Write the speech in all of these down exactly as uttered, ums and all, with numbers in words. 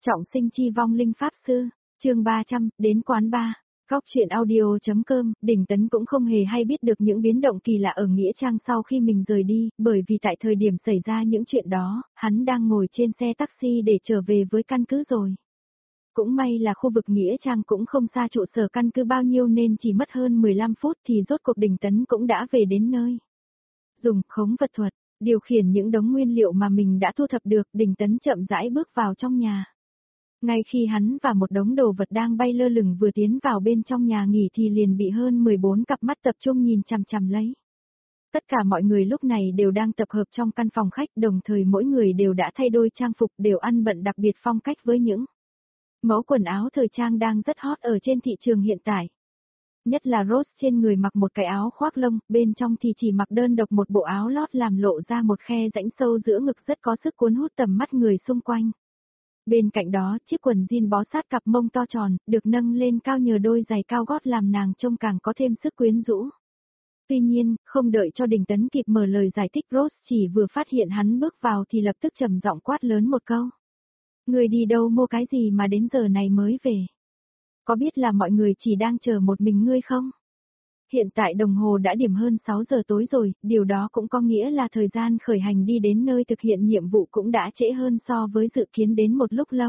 Trọng sinh chi vong linh pháp sư, chương ba trăm, đến quán bar. Góc chuyện audio.com, Đình Tấn cũng không hề hay biết được những biến động kỳ lạ ở Nghĩa Trang sau khi mình rời đi, bởi vì tại thời điểm xảy ra những chuyện đó, hắn đang ngồi trên xe taxi để trở về với căn cứ rồi. Cũng may là khu vực Nghĩa Trang cũng không xa trụ sở căn cứ bao nhiêu nên chỉ mất hơn mười lăm phút thì rốt cuộc Đình Tấn cũng đã về đến nơi. Dùng khống vật thuật, điều khiển những đống nguyên liệu mà mình đã thu thập được, Đình Tấn chậm rãi bước vào trong nhà. Ngay khi hắn và một đống đồ vật đang bay lơ lửng vừa tiến vào bên trong nhà nghỉ thì liền bị hơn mười bốn cặp mắt tập trung nhìn chằm chằm lấy. Tất cả mọi người lúc này đều đang tập hợp trong căn phòng khách, đồng thời mỗi người đều đã thay đôi trang phục, đều ăn bận đặc biệt phong cách với những mẫu quần áo thời trang đang rất hot ở trên thị trường hiện tại. Nhất là Rose trên người mặc một cái áo khoác lông, bên trong thì chỉ mặc đơn độc một bộ áo lót làm lộ ra một khe rãnh sâu giữa ngực rất có sức cuốn hút tầm mắt người xung quanh. Bên cạnh đó, chiếc quần jean bó sát cặp mông to tròn, được nâng lên cao nhờ đôi giày cao gót làm nàng trông càng có thêm sức quyến rũ. Tuy nhiên, không đợi cho Đình Tấn kịp mở lời giải thích, Rose chỉ vừa phát hiện hắn bước vào thì lập tức trầm giọng quát lớn một câu. Người đi đâu mua cái gì mà đến giờ này mới về? Có biết là mọi người chỉ đang chờ một mình ngươi không? Hiện tại đồng hồ đã điểm hơn sáu giờ tối rồi, điều đó cũng có nghĩa là thời gian khởi hành đi đến nơi thực hiện nhiệm vụ cũng đã trễ hơn so với dự kiến đến một lúc lâu.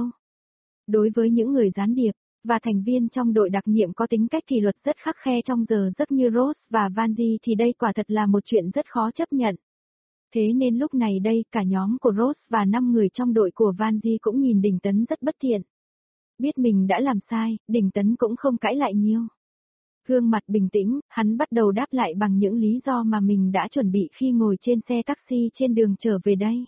Đối với những người gián điệp, và thành viên trong đội đặc nhiệm có tính cách kỷ luật rất khắt khe trong giờ giấc như Rose và Vanji thì đây quả thật là một chuyện rất khó chấp nhận. Thế nên lúc này đây, cả nhóm của Rose và năm người trong đội của Vanji cũng nhìn Đình Tấn rất bất thiện. Biết mình đã làm sai, Đình Tấn cũng không cãi lại nhiều. Gương mặt bình tĩnh, hắn bắt đầu đáp lại bằng những lý do mà mình đã chuẩn bị khi ngồi trên xe taxi trên đường trở về đây.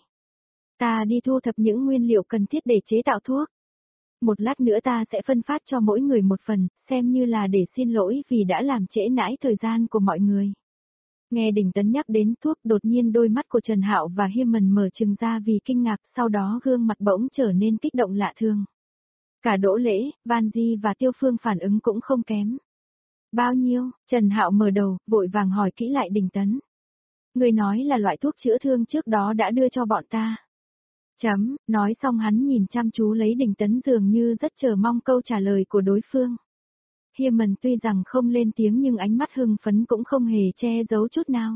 Ta đi thu thập những nguyên liệu cần thiết để chế tạo thuốc. Một lát nữa ta sẽ phân phát cho mỗi người một phần, xem như là để xin lỗi vì đã làm trễ nải thời gian của mọi người. Nghe Đình Tấn nhắc đến thuốc, đột nhiên đôi mắt của Trần Hạo và Hiên mở trừng ra vì kinh ngạc, sau đó gương mặt bỗng trở nên kích động lạ thường. Cả Đỗ Lễ, Vanji và Tiêu Phương phản ứng cũng không kém. Bao nhiêu? Trần Hạo mở đầu, vội vàng hỏi kỹ lại Đình Tấn. Người nói là loại thuốc chữa thương trước đó đã đưa cho bọn ta. Chấm, nói xong hắn nhìn chăm chú lấy Đình Tấn dường như rất chờ mong câu trả lời của đối phương. Hiên tuy rằng không lên tiếng nhưng ánh mắt hưng phấn cũng không hề che giấu chút nào.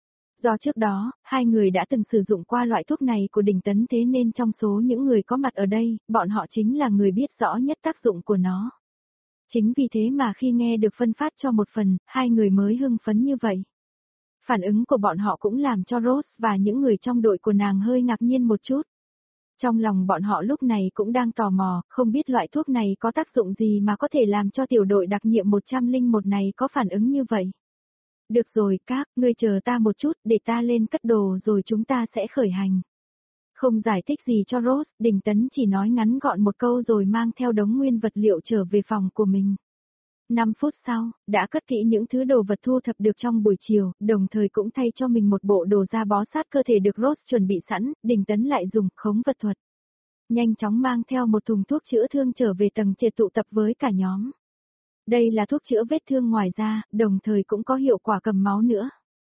Do trước đó, hai người đã từng sử dụng qua loại thuốc này của Đình Tấn thế nên trong số những người có mặt ở đây, bọn họ chính là người biết rõ nhất tác dụng của nó. Chính vì thế mà khi nghe được phân phát cho một phần, hai người mới hưng phấn như vậy. Phản ứng của bọn họ cũng làm cho Rose và những người trong đội của nàng hơi ngạc nhiên một chút. Trong lòng bọn họ lúc này cũng đang tò mò, không biết loại thuốc này có tác dụng gì mà có thể làm cho tiểu đội đặc nhiệm một trăm lẻ một này có phản ứng như vậy. Được rồi các, ngươi chờ ta một chút để ta lên cất đồ rồi chúng ta sẽ khởi hành. Không giải thích gì cho Rose, Đình Tấn chỉ nói ngắn gọn một câu rồi mang theo đống nguyên vật liệu trở về phòng của mình. năm phút sau, đã cất kỹ những thứ đồ vật thu thập được trong buổi chiều, đồng thời cũng thay cho mình một bộ đồ da bó sát cơ thể được Rose chuẩn bị sẵn, Đình Tấn lại dùng khống vật thuật. Nhanh chóng mang theo một thùng thuốc chữa thương trở về tầng trệt tụ tập với cả nhóm. Đây là thuốc chữa vết thương ngoài da, đồng thời cũng có hiệu quả cầm máu nữa.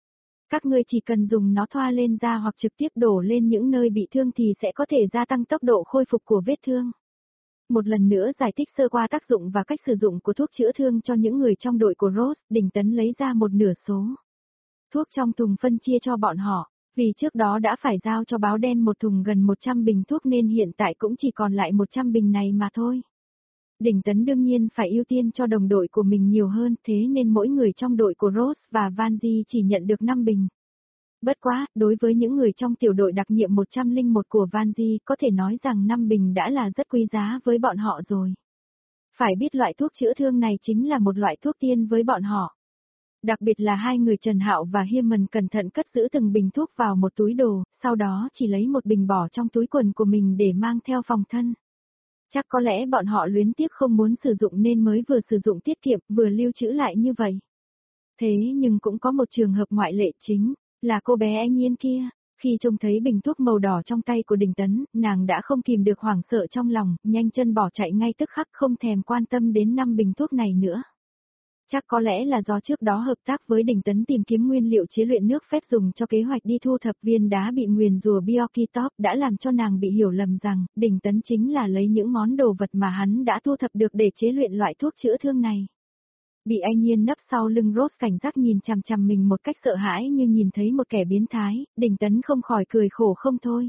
Các ngươi chỉ cần dùng nó thoa lên da hoặc trực tiếp đổ lên những nơi bị thương thì sẽ có thể gia tăng tốc độ khôi phục của vết thương. Một lần nữa giải thích sơ qua tác dụng và cách sử dụng của thuốc chữa thương cho những người trong đội của Rose, Đình Tấn lấy ra một nửa số thuốc trong thùng phân chia cho bọn họ, vì trước đó đã phải giao cho báo đen một thùng gần một trăm bình thuốc nên hiện tại cũng chỉ còn lại một trăm bình này mà thôi. Đình Tấn đương nhiên phải ưu tiên cho đồng đội của mình nhiều hơn, thế nên mỗi người trong đội của Rose và Vanji chỉ nhận được năm bình. Bất quá, đối với những người trong tiểu đội đặc nhiệm một trăm lẻ một của Vanji, có thể nói rằng năm bình đã là rất quý giá với bọn họ rồi. Phải biết loại thuốc chữa thương này chính là một loại thuốc tiên với bọn họ. Đặc biệt là hai người Trần Hạo và Hiên cẩn thận cất giữ từng bình thuốc vào một túi đồ, sau đó chỉ lấy một bình bỏ trong túi quần của mình để mang theo phòng thân. Chắc có lẽ bọn họ luyến tiếc không muốn sử dụng nên mới vừa sử dụng tiết kiệm, vừa lưu trữ lại như vậy. Thế nhưng cũng có một trường hợp ngoại lệ chính, là cô bé Anh Nhiên kia. Khi trông thấy bình thuốc màu đỏ trong tay của Đình Tấn, nàng đã không kìm được hoảng sợ trong lòng, nhanh chân bỏ chạy ngay tức khắc không thèm quan tâm đến năm bình thuốc này nữa. Chắc có lẽ là do trước đó hợp tác với Đình Tấn tìm kiếm nguyên liệu chế luyện nước phép dùng cho kế hoạch đi thu thập viên đá bị nguyền rùa Bjorkitop đã làm cho nàng bị hiểu lầm rằng Đình Tấn chính là lấy những món đồ vật mà hắn đã thu thập được để chế luyện loại thuốc chữa thương này. Bị anh Nhiên nấp sau lưng Rose cảnh giác nhìn chằm chằm mình một cách sợ hãi như nhìn thấy một kẻ biến thái, Đình Tấn không khỏi cười khổ không thôi.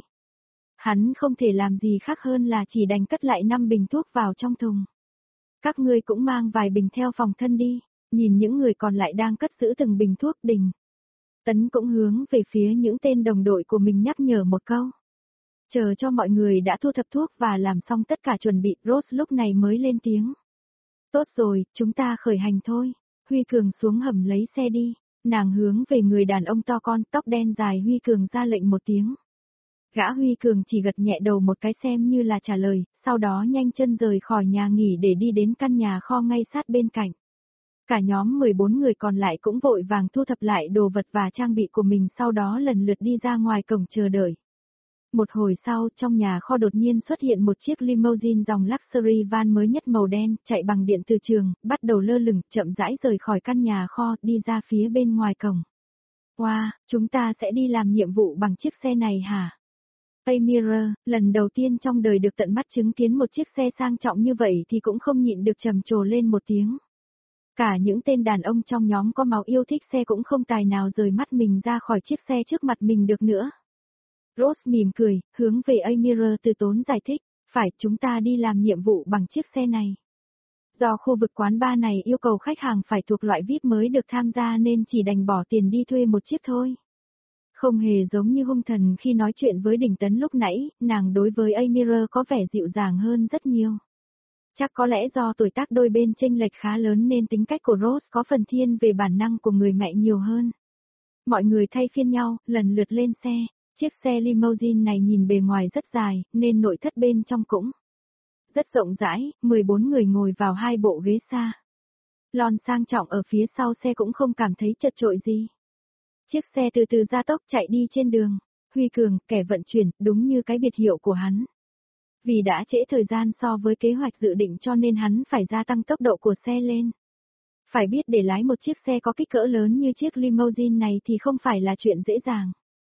Hắn không thể làm gì khác hơn là chỉ đành cất lại năm bình thuốc vào trong thùng. Các ngươi cũng mang vài bình theo phòng thân đi, nhìn những người còn lại đang cất giữ từng bình thuốc. Đình Tấn cũng hướng về phía những tên đồng đội của mình nhắc nhở một câu. Chờ cho mọi người đã thu thập thuốc và làm xong tất cả chuẩn bị, Rose lúc này mới lên tiếng. Tốt rồi, chúng ta khởi hành thôi. Huy Cường xuống hầm lấy xe đi. Nàng hướng về người đàn ông to con tóc đen dài Huy Cường ra lệnh một tiếng. Gã Huy Cường chỉ gật nhẹ đầu một cái xem như là trả lời, sau đó nhanh chân rời khỏi nhà nghỉ để đi đến căn nhà kho ngay sát bên cạnh. Cả nhóm mười bốn người còn lại cũng vội vàng thu thập lại đồ vật và trang bị của mình, sau đó lần lượt đi ra ngoài cổng chờ đợi. Một hồi sau, trong nhà kho đột nhiên xuất hiện một chiếc limousine dòng luxury van mới nhất màu đen, chạy bằng điện từ trường, bắt đầu lơ lửng, chậm rãi rời khỏi căn nhà kho, đi ra phía bên ngoài cổng. Wow, chúng ta sẽ đi làm nhiệm vụ bằng chiếc xe này hả? Amira, lần đầu tiên trong đời được tận mắt chứng kiến một chiếc xe sang trọng như vậy thì cũng không nhịn được trầm trồ lên một tiếng. Cả những tên đàn ông trong nhóm có máu yêu thích xe cũng không tài nào rời mắt mình ra khỏi chiếc xe trước mặt mình được nữa. Rose mỉm cười, hướng về Amira từ tốn giải thích, phải, chúng ta đi làm nhiệm vụ bằng chiếc xe này. Do khu vực quán bar này yêu cầu khách hàng phải thuộc loại vi ai pi mới được tham gia nên chỉ đành bỏ tiền đi thuê một chiếc thôi. Không hề giống như hung thần khi nói chuyện với Đình Tấn lúc nãy, nàng đối với Amira có vẻ dịu dàng hơn rất nhiều. Chắc có lẽ do tuổi tác đôi bên chênh lệch khá lớn nên tính cách của Rose có phần thiên về bản năng của người mẹ nhiều hơn. Mọi người thay phiên nhau, lần lượt lên xe. Chiếc xe limousine này nhìn bề ngoài rất dài, nên nội thất bên trong cũng rất rộng rãi, mười bốn người ngồi vào hai bộ ghế xa. Lon sang trọng ở phía sau xe cũng không cảm thấy chật chội gì. Chiếc xe từ từ gia tốc chạy đi trên đường. Huy Cường, kẻ vận chuyển, đúng như cái biệt hiệu của hắn. Vì đã trễ thời gian so với kế hoạch dự định cho nên hắn phải gia tăng tốc độ của xe lên. Phải biết để lái một chiếc xe có kích cỡ lớn như chiếc limousine này thì không phải là chuyện dễ dàng.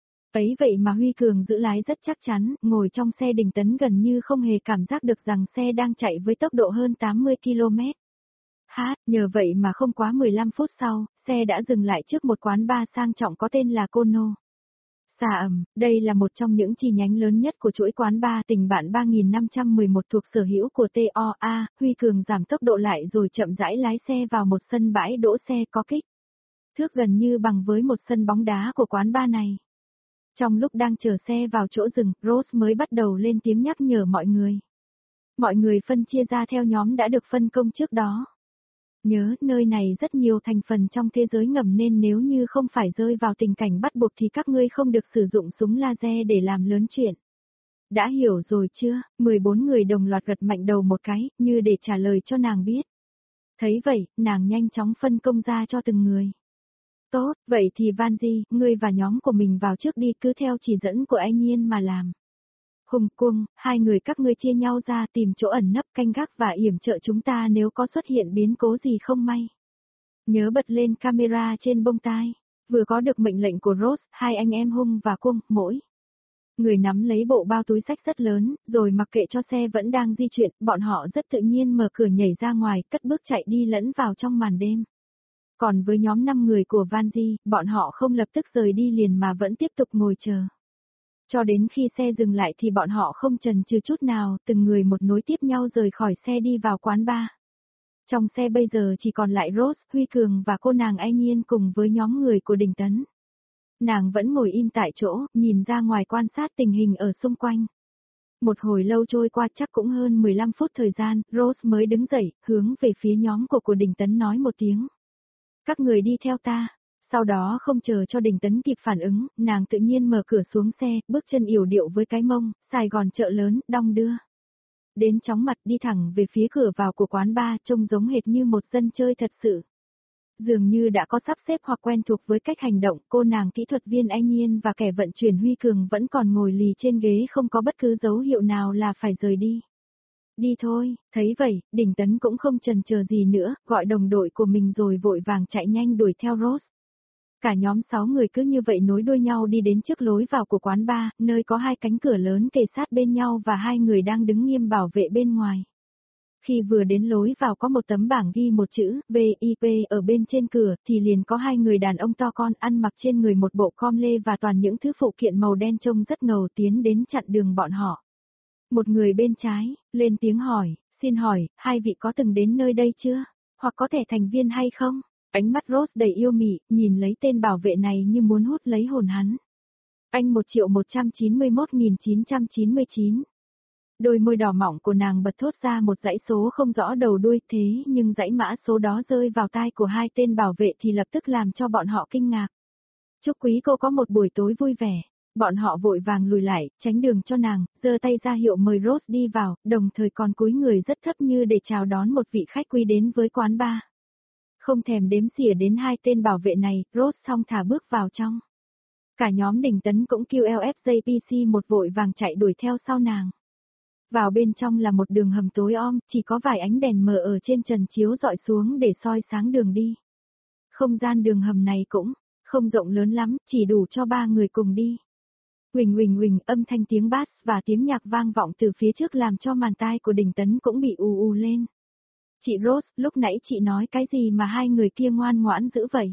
Ấy vậy mà Huy Cường giữ lái rất chắc chắn, ngồi trong xe Đình Tấn gần như không hề cảm giác được rằng xe đang chạy với tốc độ hơn tám mươi ki lô mét. Hát, nhờ vậy mà không quá mười lăm phút sau, xe đã dừng lại trước một quán bar sang trọng có tên là Kono. Xà ầm, đây là một trong những chi nhánh lớn nhất của chuỗi quán bar tình bạn ba nghìn năm trăm mười một thuộc sở hữu của tê o a, Huy Cường giảm tốc độ lại rồi chậm rãi lái xe vào một sân bãi đỗ xe có kích thước gần như bằng với một sân bóng đá của quán bar này. Trong lúc đang chờ xe vào chỗ dừng, Rose mới bắt đầu lên tiếng nhắc nhở mọi người. Mọi người phân chia ra theo nhóm đã được phân công trước đó. Nhớ, nơi này rất nhiều thành phần trong thế giới ngầm nên nếu như không phải rơi vào tình cảnh bắt buộc thì các ngươi không được sử dụng súng laser để làm lớn chuyện. Đã hiểu rồi chưa? mười bốn người đồng loạt gật mạnh đầu một cái, như để trả lời cho nàng biết. Thấy vậy, nàng nhanh chóng phân công ra cho từng người. Tốt, vậy thì Vanji, ngươi và nhóm của mình vào trước đi, cứ theo chỉ dẫn của anh Nhiên mà làm. Hùng Cung, hai người các ngươi chia nhau ra tìm chỗ ẩn nấp canh gác và yểm trợ chúng ta nếu có xuất hiện biến cố gì không may. Nhớ bật lên camera trên bông tai. Vừa có được mệnh lệnh của Rose, hai anh em Hùng và Cung, mỗi người nắm lấy bộ bao túi sách rất lớn, rồi mặc kệ cho xe vẫn đang di chuyển, bọn họ rất tự nhiên mở cửa nhảy ra ngoài, cất bước chạy đi lẫn vào trong màn đêm. Còn với nhóm năm người của Vanji, bọn họ không lập tức rời đi liền mà vẫn tiếp tục ngồi chờ. Cho đến khi xe dừng lại thì bọn họ không chần chừ chút nào, từng người một nối tiếp nhau rời khỏi xe đi vào quán bar. Trong xe bây giờ chỉ còn lại Rose, Huy Cường và cô nàng Ai Nhiên cùng với nhóm người của Đình Tấn. Nàng vẫn ngồi im tại chỗ, nhìn ra ngoài quan sát tình hình ở xung quanh. Một hồi lâu trôi qua chắc cũng hơn mười lăm phút thời gian, Rose mới đứng dậy, hướng về phía nhóm của của Đình Tấn nói một tiếng. Các người đi theo ta. Sau đó không chờ cho Đình Tấn kịp phản ứng, nàng tự nhiên mở cửa xuống xe, bước chân yểu điệu với cái mông, Sài Gòn chợ lớn, đong đưa. Đến chóng mặt đi thẳng về phía cửa vào của quán bar, trông giống hệt như một dân chơi thật sự. Dường như đã có sắp xếp hoặc quen thuộc với cách hành động, cô nàng kỹ thuật viên Anh Nhiên và kẻ vận chuyển Huy Cường vẫn còn ngồi lì trên ghế không có bất cứ dấu hiệu nào là phải rời đi. Đi thôi, thấy vậy, Đình Tấn cũng không chần chờ gì nữa, gọi đồng đội của mình rồi vội vàng chạy nhanh đuổi theo Rose. Cả nhóm sáu người cứ như vậy nối đuôi nhau đi đến trước lối vào của quán bar, nơi có hai cánh cửa lớn kề sát bên nhau và hai người đang đứng nghiêm bảo vệ bên ngoài. Khi vừa đến lối vào có một tấm bảng ghi một chữ vê i pê ở bên trên cửa thì liền có hai người đàn ông to con ăn mặc trên người một bộ com lê và toàn những thứ phụ kiện màu đen trông rất ngầu tiến đến chặn đường bọn họ. Một người bên trái, lên tiếng hỏi, xin hỏi, hai vị có từng đến nơi đây chưa? Hoặc có thẻ thành viên hay không? Ánh mắt Rose đầy yêu mị, nhìn lấy tên bảo vệ này như muốn hút lấy hồn hắn. Anh một triệu một trăm chín mươi mốt nghìn chín trăm chín mươi chín. Đôi môi đỏ mỏng của nàng bật thốt ra một dãy số không rõ đầu đuôi thế nhưng dãy mã số đó rơi vào tai của hai tên bảo vệ thì lập tức làm cho bọn họ kinh ngạc. Chúc quý cô có một buổi tối vui vẻ. Bọn họ vội vàng lùi lại, tránh đường cho nàng, giơ tay ra hiệu mời Rose đi vào, đồng thời còn cúi người rất thấp như để chào đón một vị khách quý đến với quán bar. Không thèm đếm xỉa đến hai tên bảo vệ này, Rose thong thả bước vào trong. Cả nhóm Đình Tấn cũng kêu lờ ép gi pê xê một vội vàng chạy đuổi theo sau nàng. Vào bên trong là một đường hầm tối om, chỉ có vài ánh đèn mờ ở trên trần chiếu dọi xuống để soi sáng đường đi. Không gian đường hầm này cũng không rộng lớn lắm, chỉ đủ cho ba người cùng đi. Huỳnh huỳnh huỳnh, âm thanh tiếng bass và tiếng nhạc vang vọng từ phía trước làm cho màn tai của Đình Tấn cũng bị ù ù lên. Chị Rose, lúc nãy chị nói cái gì mà hai người kia ngoan ngoãn dữ vậy?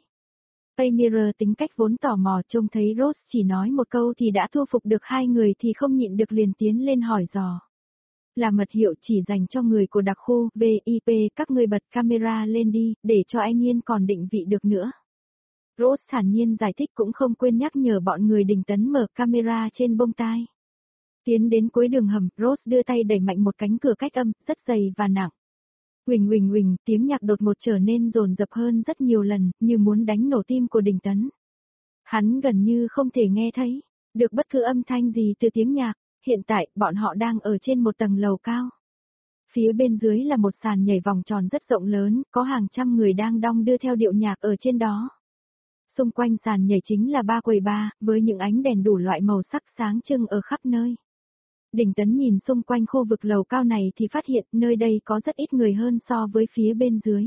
Amira tính cách vốn tò mò trông thấy Rose chỉ nói một câu thì đã thu phục được hai người thì không nhịn được liền tiến lên hỏi dò. Là mật hiệu chỉ dành cho người của đặc khu vê i pê, các ngươi bật camera lên đi, để cho anh Nhiên còn định vị được nữa. Rose thản nhiên giải thích cũng không quên nhắc nhở bọn người Đình Tấn mở camera trên bông tai. Tiến đến cuối đường hầm, Rose đưa tay đẩy mạnh một cánh cửa cách âm, rất dày và nặng. Huỳnh huỳnh huỳnh, tiếng nhạc đột ngột trở nên dồn dập hơn rất nhiều lần, như muốn đánh nổ tim của Đình Tấn. Hắn gần như không thể nghe thấy được bất cứ âm thanh gì từ tiếng nhạc, hiện tại bọn họ đang ở trên một tầng lầu cao. Phía bên dưới là một sàn nhảy vòng tròn rất rộng lớn, có hàng trăm người đang đong đưa theo điệu nhạc ở trên đó. Xung quanh sàn nhảy chính là ba quầy bar, với những ánh đèn đủ loại màu sắc sáng trưng ở khắp nơi. Đình Tấn nhìn xung quanh khu vực lầu cao này thì phát hiện nơi đây có rất ít người hơn so với phía bên dưới.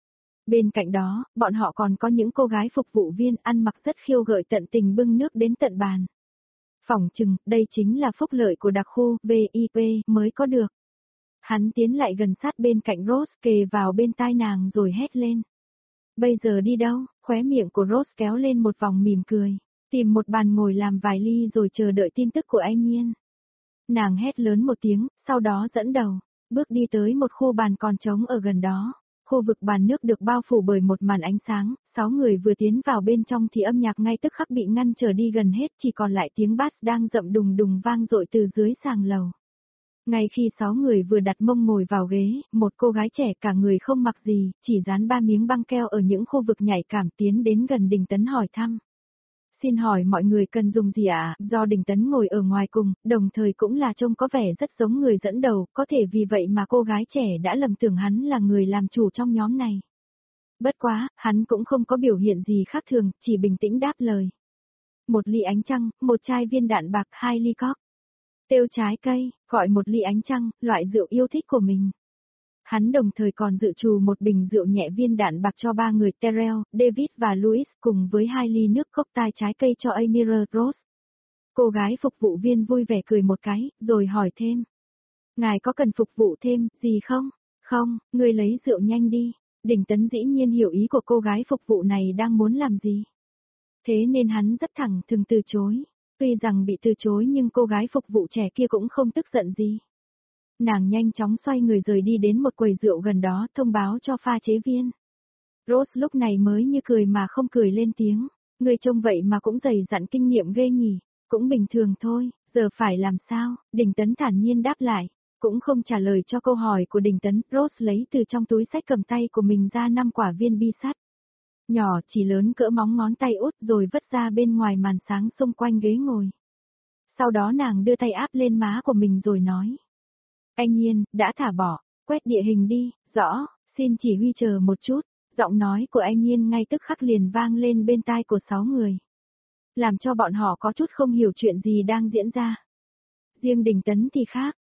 Bên cạnh đó, bọn họ còn có những cô gái phục vụ viên ăn mặc rất khiêu gợi tận tình bưng nước đến tận bàn. Phỏng chừng, đây chính là phúc lợi của đặc khu vê i pê mới có được. Hắn tiến lại gần sát bên cạnh Rose kề vào bên tai nàng rồi hét lên. Bây giờ đi đâu? Khóe miệng của Rose kéo lên một vòng mỉm cười. Tìm một bàn ngồi làm vài ly rồi chờ đợi tin tức của anh Nhiên. Nàng hét lớn một tiếng, sau đó dẫn đầu, bước đi tới một khu bàn còn trống ở gần đó. Khu vực bàn nước được bao phủ bởi một màn ánh sáng, sáu người vừa tiến vào bên trong thì âm nhạc ngay tức khắc bị ngăn trở đi gần hết, chỉ còn lại tiếng bass đang rậm đùng đùng vang dội từ dưới sàng lầu. Ngay khi sáu người vừa đặt mông ngồi vào ghế, một cô gái trẻ cả người không mặc gì, chỉ dán ba miếng băng keo ở những khu vực nhạy cảm tiến đến gần Đình Tấn hỏi thăm. Xin hỏi mọi người cần dùng gì ạ? À? Do Đình Tấn ngồi ở ngoài cùng, đồng thời cũng là trông có vẻ rất giống người dẫn đầu, có thể vì vậy mà cô gái trẻ đã lầm tưởng hắn là người làm chủ trong nhóm này. Bất quá, hắn cũng không có biểu hiện gì khác thường, chỉ bình tĩnh đáp lời. Một ly ánh trăng, một chai viên đạn bạc, hai ly cock. Tiêu trái cây, gọi một ly ánh trăng, loại rượu yêu thích của mình. Hắn đồng thời còn dự trù một bình rượu nhẹ viên đạn bạc cho ba người Terrell, David và Louis cùng với hai ly nước cocktail trái cây cho Amira Rose. Cô gái phục vụ viên vui vẻ cười một cái, rồi hỏi thêm. Ngài có cần phục vụ thêm, gì không? Không, người lấy rượu nhanh đi. Đình Tấn dĩ nhiên hiểu ý của cô gái phục vụ này đang muốn làm gì. Thế nên hắn rất thẳng thừng từ chối. Tuy rằng bị từ chối nhưng cô gái phục vụ trẻ kia cũng không tức giận gì. Nàng nhanh chóng xoay người rời đi đến một quầy rượu gần đó thông báo cho pha chế viên. Rose lúc này mới như cười mà không cười lên tiếng. Người trông vậy mà cũng dày dặn kinh nghiệm ghê nhỉ. Cũng bình thường thôi, giờ phải làm sao? Đình Tấn thản nhiên đáp lại. Cũng không trả lời cho câu hỏi của Đình Tấn. Rose lấy từ trong túi xách cầm tay của mình ra năm quả viên bi sắt. Nhỏ chỉ lớn cỡ móng ngón tay út rồi vứt ra bên ngoài màn sáng xung quanh ghế ngồi. Sau đó nàng đưa tay áp lên má của mình rồi nói. Anh Nhiên, đã thả bỏ, quét địa hình đi, rõ, xin chỉ huy chờ một chút. Giọng nói của anh Nhiên ngay tức khắc liền vang lên bên tai của sáu người. Làm cho bọn họ có chút không hiểu chuyện gì đang diễn ra. Riêng Đình Tấn thì khác,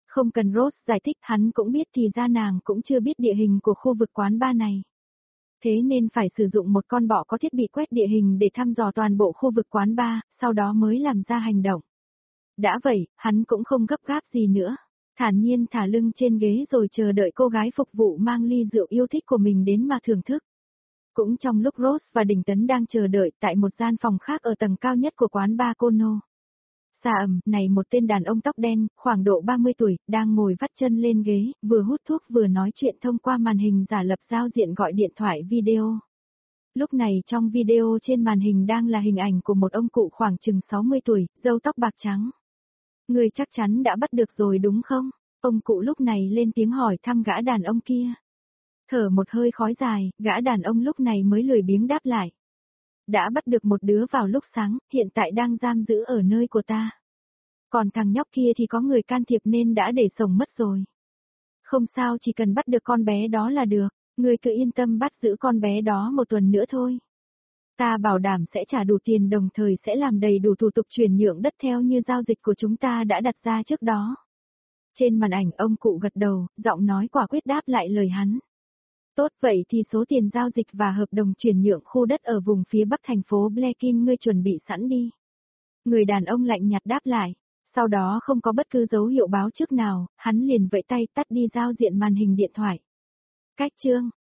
Không cần Rose giải thích, hắn cũng biết thì ra nàng cũng chưa biết địa hình của khu vực quán bar này. Thế nên phải sử dụng một con bọ có thiết bị quét địa hình để thăm dò toàn bộ khu vực quán bar, sau đó mới làm ra hành động. Đã vậy, hắn cũng không gấp gáp gì nữa. Thản nhiên thả lưng trên ghế rồi chờ đợi cô gái phục vụ mang ly rượu yêu thích của mình đến mà thưởng thức. Cũng trong lúc Rose và Đình Tấn đang chờ đợi tại một gian phòng khác ở tầng cao nhất của quán bar Kono. Xa ầm, này một tên đàn ông tóc đen, khoảng độ ba mươi tuổi, đang ngồi vắt chân lên ghế, vừa hút thuốc vừa nói chuyện thông qua màn hình giả lập giao diện gọi điện thoại video. Lúc này trong video trên màn hình đang là hình ảnh của một ông cụ khoảng chừng sáu mươi tuổi, râu tóc bạc trắng. Người chắc chắn đã bắt được rồi đúng không? Ông cụ lúc này lên tiếng hỏi thăm gã đàn ông kia. Thở một hơi khói dài, gã đàn ông lúc này mới lười biếng đáp lại. Đã bắt được một đứa vào lúc sáng, hiện tại đang giam giữ ở nơi của ta. Còn thằng nhóc kia thì có người can thiệp nên đã để sống mất rồi. Không sao, chỉ cần bắt được con bé đó là được, người cứ yên tâm bắt giữ con bé đó một tuần nữa thôi. Ta bảo đảm sẽ trả đủ tiền, đồng thời sẽ làm đầy đủ thủ tục chuyển nhượng đất theo như giao dịch của chúng ta đã đặt ra trước đó. Trên màn ảnh ông cụ gật đầu, giọng nói quả quyết đáp lại lời hắn. Tốt, vậy thì số tiền giao dịch và hợp đồng chuyển nhượng khu đất ở vùng phía bắc thành phố Blekin ngươi chuẩn bị sẵn đi. Người đàn ông lạnh nhạt đáp lại. Sau đó không có bất cứ dấu hiệu báo trước nào, hắn liền vẫy tay tắt đi giao diện màn hình điện thoại. Cách chương